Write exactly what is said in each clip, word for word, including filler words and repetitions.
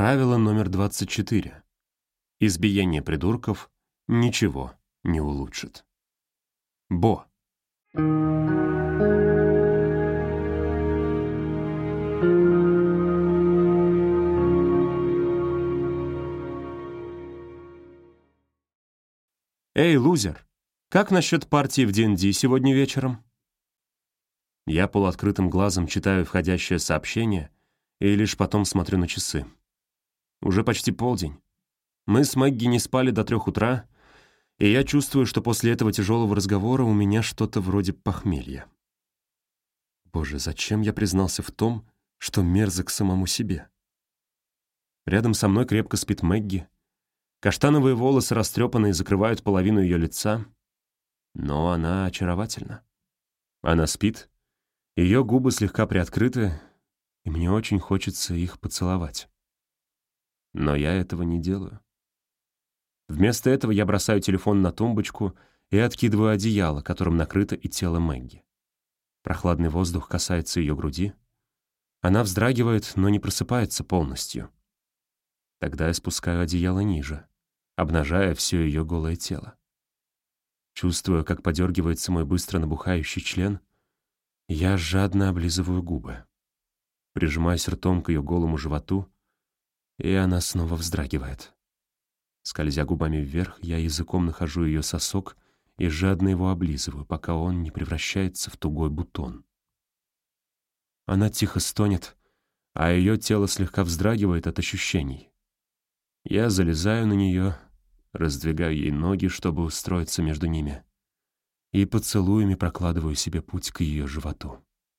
Правило номер двадцать четыре. Избиение придурков ничего не улучшит. Бо. «Эй, лузер, как насчет партии в ди энд ди сегодня вечером?» Я полуоткрытым глазом читаю входящее сообщение и лишь потом смотрю на часы. Уже почти полдень. Мы с Мэгги не спали до трех утра, и я чувствую, что после этого тяжелого разговора у меня что-то вроде похмелья. Боже, зачем я признался в том, что мерзок самому себе? Рядом со мной крепко спит Мэгги. Каштановые волосы растрепанные закрывают половину ее лица, но она очаровательна. Она спит, ее губы слегка приоткрыты, и мне очень хочется их поцеловать. Но я этого не делаю. Вместо этого я бросаю телефон на тумбочку и откидываю одеяло, которым накрыто и тело Мэгги. Прохладный воздух касается ее груди. Она вздрагивает, но не просыпается полностью. Тогда я спускаю одеяло ниже, обнажая все ее голое тело. Чувствуя, как подергивается мой быстро набухающий член, я жадно облизываю губы. Прижимаюсь ртом к ее голому животу, и она снова вздрагивает. Скользя губами вверх, я языком нахожу ее сосок и жадно его облизываю, пока он не превращается в тугой бутон. Она тихо стонет, а ее тело слегка вздрагивает от ощущений. Я залезаю на нее, раздвигаю ей ноги, чтобы устроиться между ними, и поцелуями прокладываю себе путь к ее животу.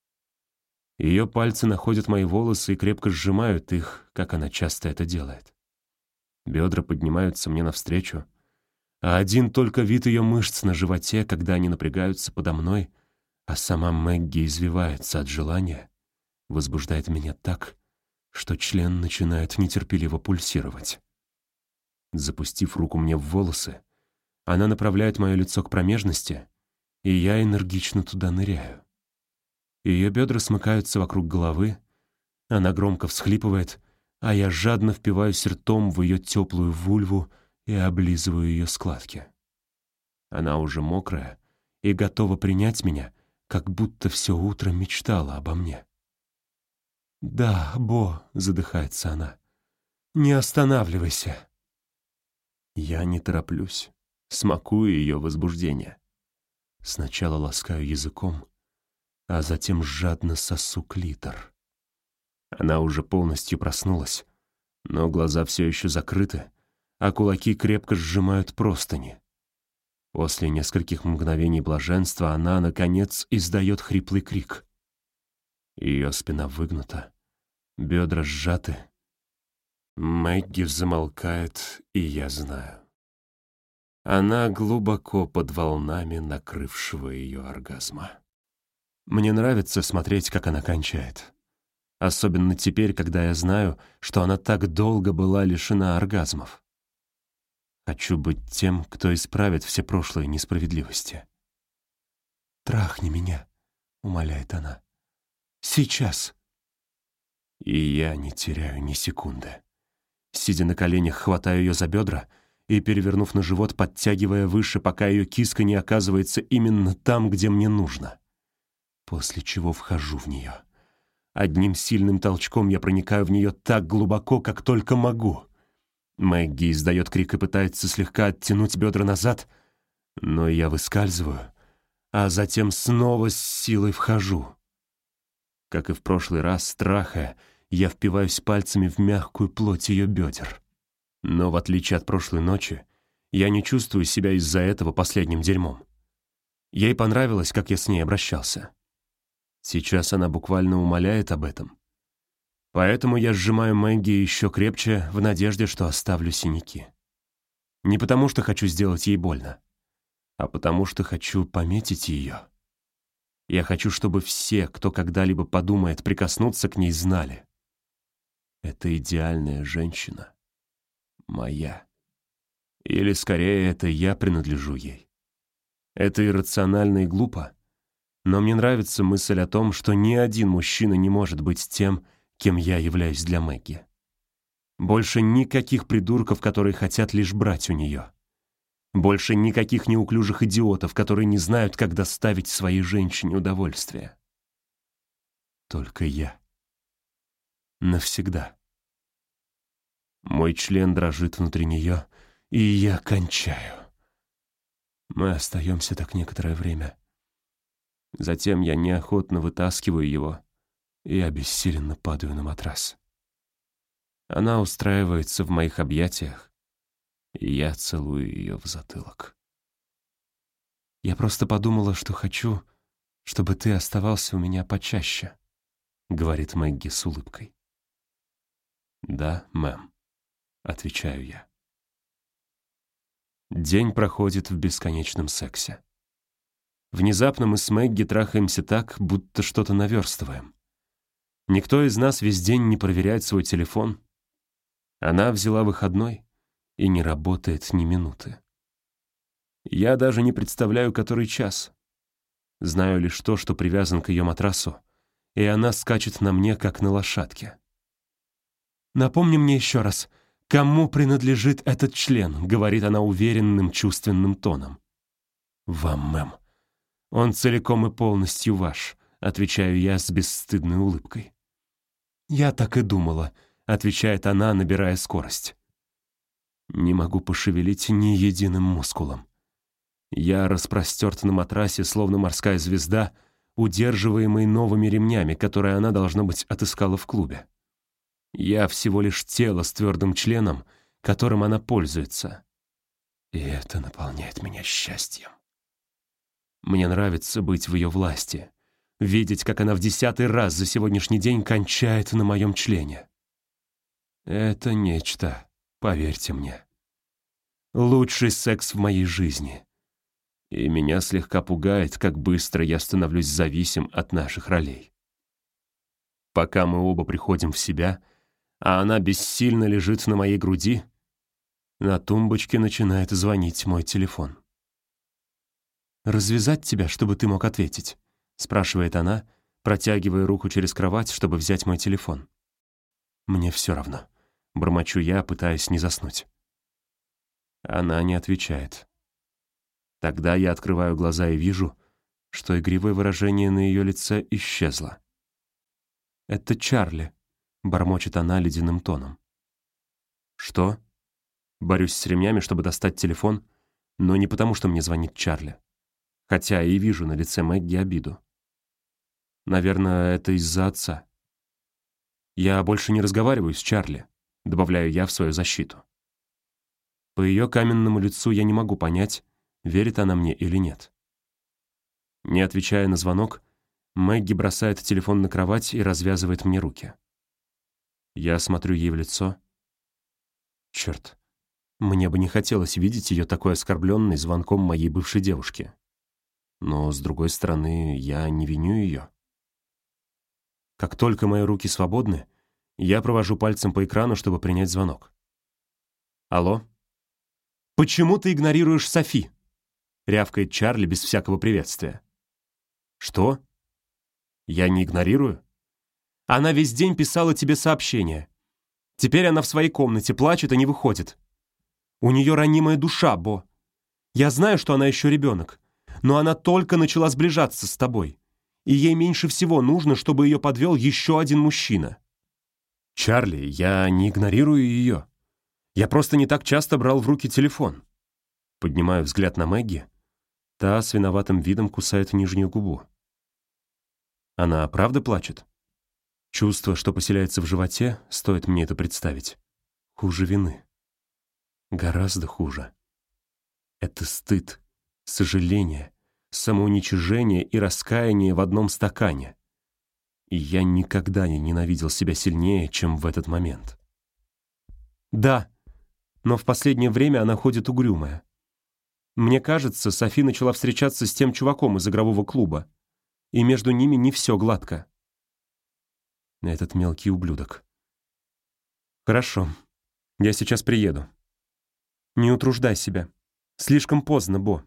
Ее пальцы находят мои волосы и крепко сжимают их, как она часто это делает. Бедра поднимаются мне навстречу, а один только вид ее мышц на животе, когда они напрягаются подо мной, а сама Мэгги извивается от желания, возбуждает меня так, что член начинает нетерпеливо пульсировать. Запустив руку мне в волосы, она направляет мое лицо к промежности, и я энергично туда ныряю. Ее бедра смыкаются вокруг головы, она громко всхлипывает, а я жадно впиваюсь ртом в ее теплую вульву и облизываю ее складки. Она уже мокрая и готова принять меня, как будто все утро мечтала обо мне. «Да, Бо», — задыхается она, — «не останавливайся». Я не тороплюсь, смакую ее возбуждение. Сначала ласкаю языком, а затем жадно сосу клитор. Она уже полностью проснулась, но глаза все еще закрыты, а кулаки крепко сжимают простыни. После нескольких мгновений блаженства она, наконец, издает хриплый крик. Ее спина выгнута, бедра сжаты. Мэгги замолкает, и я знаю. Она глубоко под волнами накрывшего ее оргазма. Мне нравится смотреть, как она кончает. Особенно теперь, когда я знаю, что она так долго была лишена оргазмов. Хочу быть тем, кто исправит все прошлые несправедливости. «Трахни меня», — умоляет она. «Сейчас». И я не теряю ни секунды. Сидя на коленях, хватаю ее за бедра и, перевернув на живот, подтягивая выше, пока ее киска не оказывается именно там, где мне нужно. После чего вхожу в нее. Одним сильным толчком я проникаю в нее так глубоко, как только могу. Мэгги издает крик и пытается слегка оттянуть бедра назад, но я выскальзываю, а затем снова с силой вхожу. Как и в прошлый раз, страхая, я впиваюсь пальцами в мягкую плоть ее бедер. Но в отличие от прошлой ночи, я не чувствую себя из-за этого последним дерьмом. Ей понравилось, как я с ней обращался. Сейчас она буквально умоляет об этом. Поэтому я сжимаю Мэгги еще крепче в надежде, что оставлю синяки. Не потому, что хочу сделать ей больно, а потому, что хочу пометить ее. Я хочу, чтобы все, кто когда-либо подумает прикоснуться к ней, знали. Это идеальная женщина. Моя. Или, скорее, это я принадлежу ей. Это иррационально и глупо, но мне нравится мысль о том, что ни один мужчина не может быть тем, кем я являюсь для Мэгги. Больше никаких придурков, которые хотят лишь брать у нее. Больше никаких неуклюжих идиотов, которые не знают, как доставить своей женщине удовольствие. Только я. Навсегда. Мой член дрожит внутри нее, и я кончаю. Мы остаемся так некоторое время. Затем я неохотно вытаскиваю его и обессиленно падаю на матрас. Она устраивается в моих объятиях, и я целую ее в затылок. «Я просто подумала, что хочу, чтобы ты оставался у меня почаще», — говорит Мэгги с улыбкой. «Да, мэм», — отвечаю я. День проходит в бесконечном сексе. Внезапно мы с Мэгги трахаемся так, будто что-то наверстываем. Никто из нас весь день не проверяет свой телефон. Она взяла выходной и не работает ни минуты. Я даже не представляю, который час. Знаю лишь то, что привязан к ее матрасу, и она скачет на мне, как на лошадке. «Напомни мне еще раз, кому принадлежит этот член», — говорит она уверенным, чувственным тоном. «Вам, мэм. Он целиком и полностью ваш», — отвечаю я с бесстыдной улыбкой. «Я так и думала», — отвечает она, набирая скорость. Не могу пошевелить ни единым мускулом. Я распростерт на матрасе, словно морская звезда, удерживаемый новыми ремнями, которые она, должно быть, отыскала в клубе. Я всего лишь тело с твердым членом, которым она пользуется. И это наполняет меня счастьем. Мне нравится быть в ее власти, видеть, как она в десятый раз за сегодняшний день кончает на моем члене. Это нечто, поверьте мне. Лучший секс в моей жизни. И меня слегка пугает, как быстро я становлюсь зависим от наших ролей. Пока мы оба приходим в себя, а она бессильно лежит на моей груди, на тумбочке начинает звонить мой телефон. «Развязать тебя, чтобы ты мог ответить?» — спрашивает она, протягивая руку через кровать, чтобы взять мой телефон. «Мне все равно», — бормочу я, пытаясь не заснуть. Она не отвечает. Тогда я открываю глаза и вижу, что игривое выражение на ее лице исчезло. «Это Чарли», — бормочет она ледяным тоном. «Что?» Борюсь с ремнями, чтобы достать телефон, но не потому, что мне звонит Чарли. Хотя и вижу на лице Мэгги обиду. Наверное, это из-за отца. «Я больше не разговариваю с Чарли», — добавляю я в свою защиту. По ее каменному лицу я не могу понять, верит она мне или нет. Не отвечая на звонок, Мэгги бросает телефон на кровать и развязывает мне руки. Я смотрю ей в лицо. Черт, мне бы не хотелось видеть ее такой оскорбленной звонком моей бывшей девушки. Но, с другой стороны, я не виню ее. Как только мои руки свободны, я провожу пальцем по экрану, чтобы принять звонок. «Алло?» «Почему ты игнорируешь Софи?» — рявкает Чарли без всякого приветствия. «Что? Я не игнорирую?» «Она весь день писала тебе сообщения. Теперь она в своей комнате плачет и не выходит. У нее ранимая душа, Бо. Я знаю, что она еще ребенок, но она только начала сближаться с тобой, и ей меньше всего нужно, чтобы ее подвел еще один мужчина». «Чарли, я не игнорирую ее. Я просто не так часто брал в руки телефон». Поднимаю взгляд на Мэгги. Та с виноватым видом кусает нижнюю губу. Она правда плачет? Чувство, что поселяется в животе, стоит мне это представить, хуже вины. Гораздо хуже. Это стыд, сожаление, самоуничижение и раскаяние в одном стакане. И я никогда не ненавидел себя сильнее, чем в этот момент. Да, но в последнее время она ходит угрюмая. Мне кажется, Софи начала встречаться с тем чуваком из игрового клуба, и между ними не все гладко. Этот мелкий ублюдок. Хорошо, я сейчас приеду. Не утруждай себя. Слишком поздно, Бо.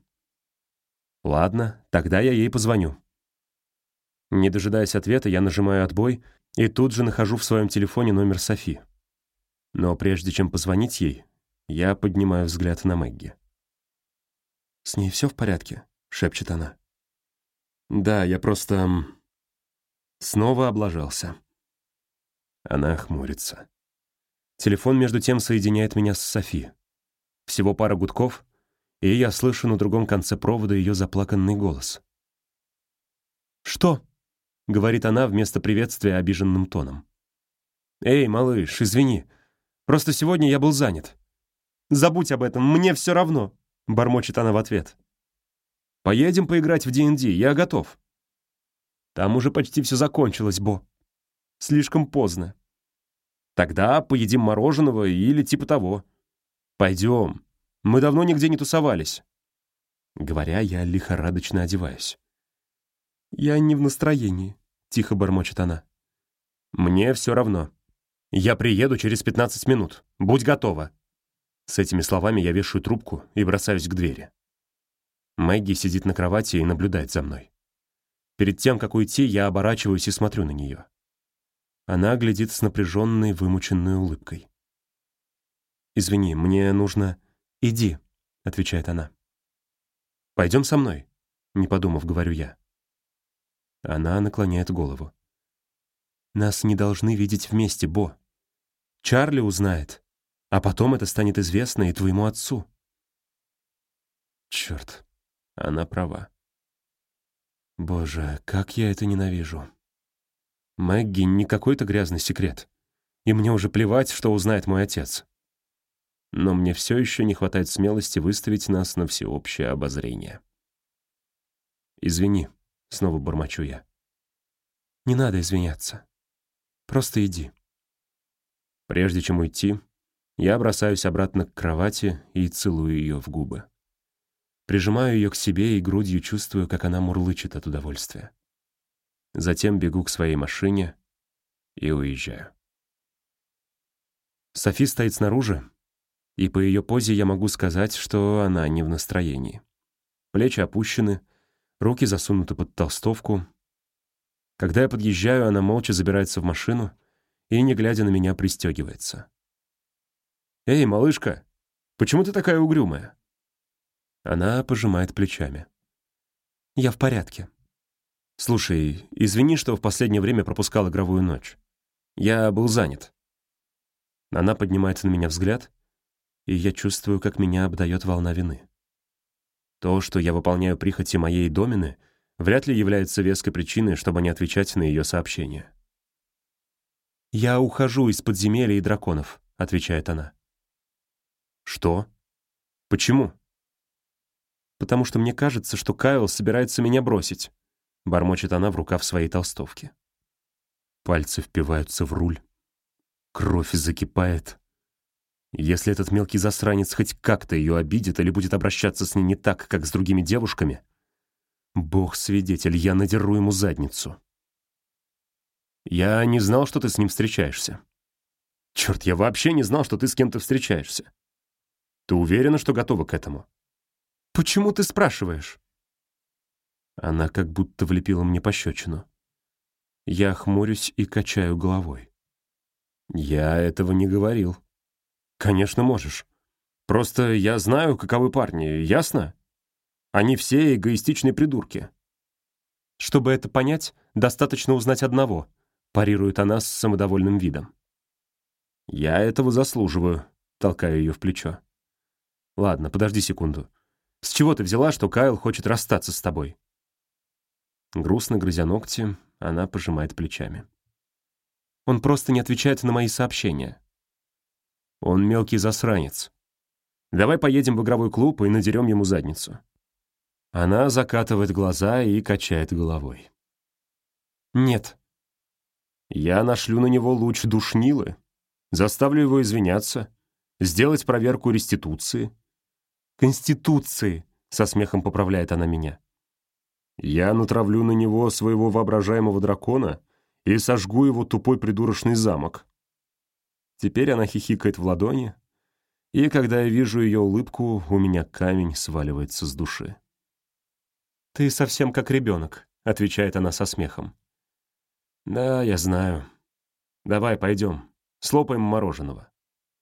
Ладно, тогда я ей позвоню. Не дожидаясь ответа, я нажимаю отбой и тут же нахожу в своем телефоне номер Софи. Но прежде чем позвонить ей, я поднимаю взгляд на Мэгги. «С ней все в порядке?» — шепчет она. «Да, я просто... м, снова облажался». Она хмурится. Телефон между тем соединяет меня с Софи. Всего пара гудков, и я слышу на другом конце провода ее заплаканный голос. «Что?» — говорит она вместо приветствия обиженным тоном. «Эй, малыш, извини. Просто сегодня я был занят». «Забудь об этом, мне все равно», — бормочет она в ответ. «Поедем поиграть в ди энд ди, я готов». «Там уже почти все закончилось, Бо. Слишком поздно». «Тогда поедим мороженого или типа того». «Пойдем. Мы давно нигде не тусовались». Говоря, я лихорадочно одеваюсь. «Я не в настроении», — тихо бормочет она. «Мне все равно. Я приеду через пятнадцать минут. Будь готова». С этими словами я вешаю трубку и бросаюсь к двери. Мэгги сидит на кровати и наблюдает за мной. Перед тем, как уйти, я оборачиваюсь и смотрю на нее. Она глядит с напряженной, вымученной улыбкой. «Извини, мне нужно...» «Иди», — отвечает она. «Пойдем со мной», — не подумав, говорю я. Она наклоняет голову. «Нас не должны видеть вместе, Бо. Чарли узнает, а потом это станет известно и твоему отцу». Черт, она права. Боже, как я это ненавижу. Мэгги не какой-то грязный секрет, и мне уже плевать, что узнает мой отец. Но мне все еще не хватает смелости выставить нас на всеобщее обозрение. «Извини», — снова бормочу я. «Не надо извиняться. Просто иди». Прежде чем уйти, я бросаюсь обратно к кровати и целую ее в губы. Прижимаю ее к себе и грудью чувствую, как она мурлычет от удовольствия. Затем бегу к своей машине и уезжаю. Софи стоит снаружи, и по ее позе я могу сказать, что она не в настроении. Плечи опущены, руки засунуты под толстовку. Когда я подъезжаю, она молча забирается в машину и, не глядя на меня, пристегивается. «Эй, малышка, почему ты такая угрюмая?» Она пожимает плечами. «Я в порядке». «Слушай, извини, что в последнее время пропускал игровую ночь. Я был занят». Она поднимает на меня взгляд, и я чувствую, как меня обдает волна вины. То, что я выполняю прихоти моей домины, вряд ли является веской причиной, чтобы не отвечать на ее сообщения. «Я ухожу из подземелья и драконов», — отвечает она. «Что? Почему?» «Потому что мне кажется, что Кайл собирается меня бросить», — бормочет она в рукав своей толстовки. Пальцы впиваются в руль. Кровь закипает. Если этот мелкий засранец хоть как-то ее обидит или будет обращаться с ней не так, как с другими девушками, Бог свидетель, я надеру ему задницу. «Я не знал, что ты с ним встречаешься». «Черт, я вообще не знал, что ты с кем-то встречаешься. Ты уверена, что готова к этому?» «Почему ты спрашиваешь?» Она как будто влепила мне пощечину. Я хмурюсь и качаю головой. «Я этого не говорил». «Конечно, можешь. Просто я знаю, каковы парни, ясно? Они все эгоистичные придурки». «Чтобы это понять, достаточно узнать одного», — парирует она с самодовольным видом. «Я этого заслуживаю», — толкаю ее в плечо. «Ладно, подожди секунду. С чего ты взяла, что Кайл хочет расстаться с тобой?» Грустно грызя ногти, она пожимает плечами. «Он просто не отвечает на мои сообщения». «Он мелкий засранец. Давай поедем в игровой клуб и надерем ему задницу». Она закатывает глаза и качает головой. «Нет». «Я нашлю на него луч душнилы, заставлю его извиняться, сделать проверку реституции». «Конституции», — со смехом поправляет она меня. «Я натравлю на него своего воображаемого дракона и сожгу его тупой придурочный замок». Теперь она хихикает в ладони, и когда я вижу ее улыбку, у меня камень сваливается с души. «Ты совсем как ребенок», — отвечает она со смехом. «Да, я знаю. Давай, пойдем, слопаем мороженого».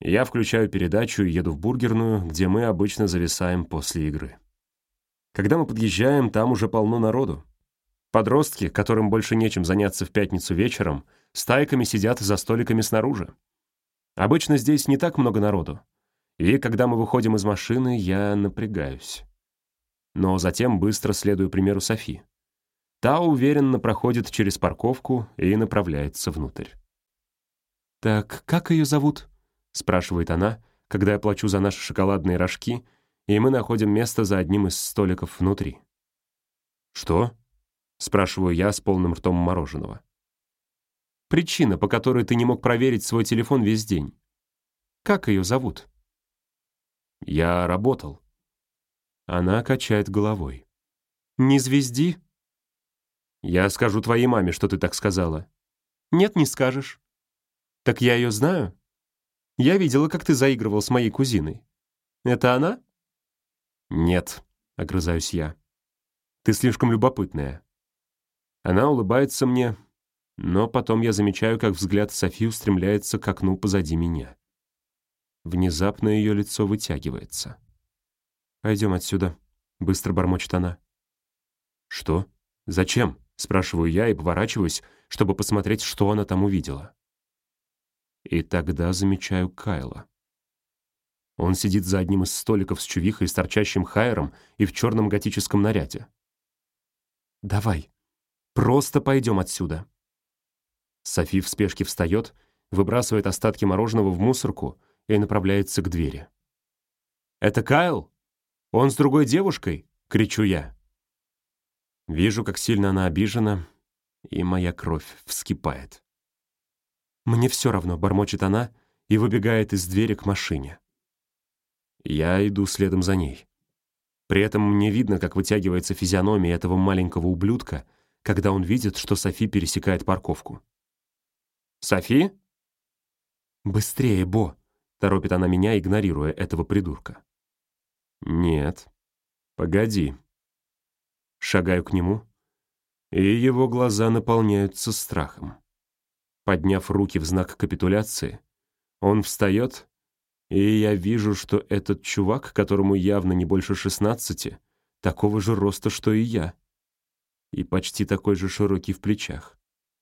Я включаю передачу и еду в бургерную, где мы обычно зависаем после игры. Когда мы подъезжаем, там уже полно народу. Подростки, которым больше нечем заняться в пятницу вечером, стайками сидят за столиками снаружи. Обычно здесь не так много народу, и когда мы выходим из машины, я напрягаюсь. Но затем быстро следую примеру Софи. Та уверенно проходит через парковку и направляется внутрь. «Так как ее зовут?» — спрашивает она, когда я плачу за наши шоколадные рожки, и мы находим место за одним из столиков внутри. «Что?» — спрашиваю я с полным ртом мороженого. «Причина, по которой ты не мог проверить свой телефон весь день. Как ее зовут?» «Я работал». Она качает головой. «Не звезди?» «Я скажу твоей маме, что ты так сказала». «Нет, не скажешь». «Так я ее знаю. Я видела, как ты заигрывал с моей кузиной. Это она?» «Нет», — огрызаюсь я. «Ты слишком любопытная». Она улыбается мне, но потом я замечаю, как взгляд Софи устремляется к окну позади меня. Внезапно ее лицо вытягивается. «Пойдем отсюда», — быстро бормочет она. «Что? Зачем?» — спрашиваю я и поворачиваюсь, чтобы посмотреть, что она там увидела. И тогда замечаю Кайла. Он сидит за одним из столиков с чувихой, с торчащим хайером и в черном готическом наряде. «Давай, просто пойдем отсюда». Софи в спешке встает, выбрасывает остатки мороженого в мусорку и направляется к двери. «Это Кайл? Он с другой девушкой?» — кричу я. Вижу, как сильно она обижена, и моя кровь вскипает. «Мне все равно», — бормочет она и выбегает из двери к машине. Я иду следом за ней. При этом мне видно, как вытягивается физиономия этого маленького ублюдка, когда он видит, что Софи пересекает парковку. «Софи?» «Быстрее, Бо!» — торопит она меня, игнорируя этого придурка. «Нет, погоди». Шагаю к нему, и его глаза наполняются страхом. Подняв руки в знак капитуляции, он встает, и я вижу, что этот чувак, которому явно не больше шестнадцати, такого же роста, что и я, и почти такой же широкий в плечах.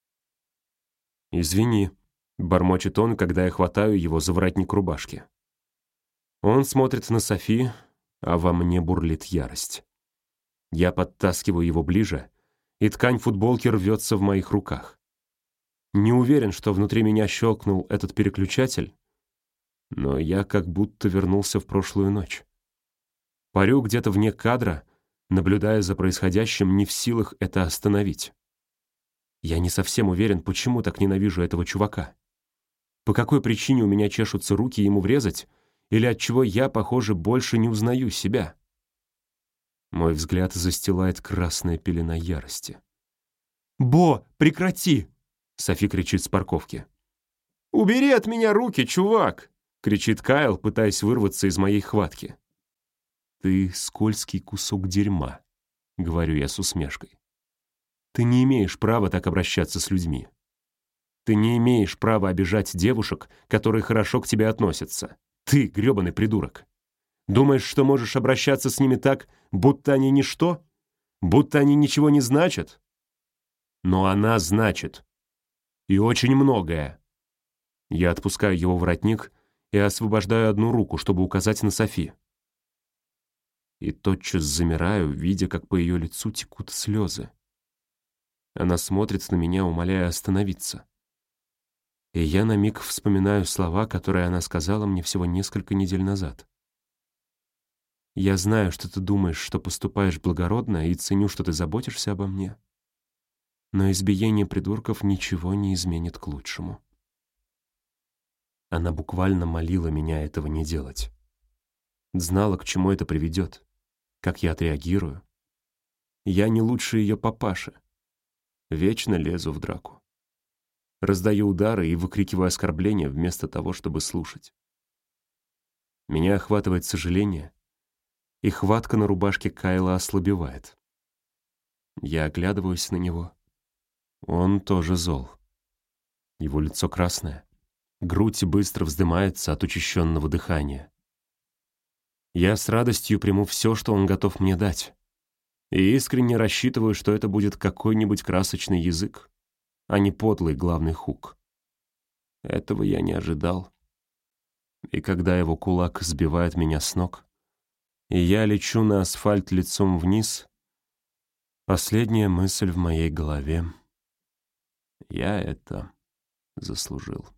«Извини», — бормочет он, когда я хватаю его за воротник рубашки. Он смотрит на Софи, а во мне бурлит ярость. Я подтаскиваю его ближе, и ткань футболки рвется в моих руках. Не уверен, что внутри меня щелкнул этот переключатель, но я как будто вернулся в прошлую ночь. Парю где-то вне кадра, наблюдая за происходящим, не в силах это остановить. Я не совсем уверен, почему так ненавижу этого чувака. По какой причине у меня чешутся руки ему врезать, или отчего я, похоже, больше не узнаю себя. Мой взгляд застилает красная пелена ярости. «Бо, прекрати!» — Софи кричит с парковки. «Убери от меня руки, чувак!» — кричит Кайл, пытаясь вырваться из моей хватки. «Ты скользкий кусок дерьма», — говорю я с усмешкой. «Ты не имеешь права так обращаться с людьми. Ты не имеешь права обижать девушек, которые хорошо к тебе относятся. Ты грёбаный придурок. Думаешь, что можешь обращаться с ними так, будто они ничто? Будто они ничего не значат? Но она значит. И очень многое». Я отпускаю его воротник и освобождаю одну руку, чтобы указать на Софи. И тотчас замираю, видя, как по ее лицу текут слезы. Она смотрит на меня, умоляя остановиться. И я на миг вспоминаю слова, которые она сказала мне всего несколько недель назад. «Я знаю, что ты думаешь, что поступаешь благородно, и ценю, что ты заботишься обо мне. Но избиение придурков ничего не изменит к лучшему». Она буквально молила меня этого не делать. Знала, к чему это приведет, как я отреагирую. Я не лучше ее папаши. Вечно лезу в драку. Раздаю удары и выкрикиваю оскорбления вместо того, чтобы слушать. Меня охватывает сожаление, и хватка на рубашке Кайла ослабевает. Я оглядываюсь на него. Он тоже зол. Его лицо красное, Грудь быстро вздымается от учащенного дыхания. Я с радостью приму все, что он готов мне дать. И искренне рассчитываю, что это будет какой-нибудь красочный язык, а не подлый главный хук. Этого я не ожидал. И когда его кулак сбивает меня с ног, и я лечу на асфальт лицом вниз, последняя мысль в моей голове — я это заслужил.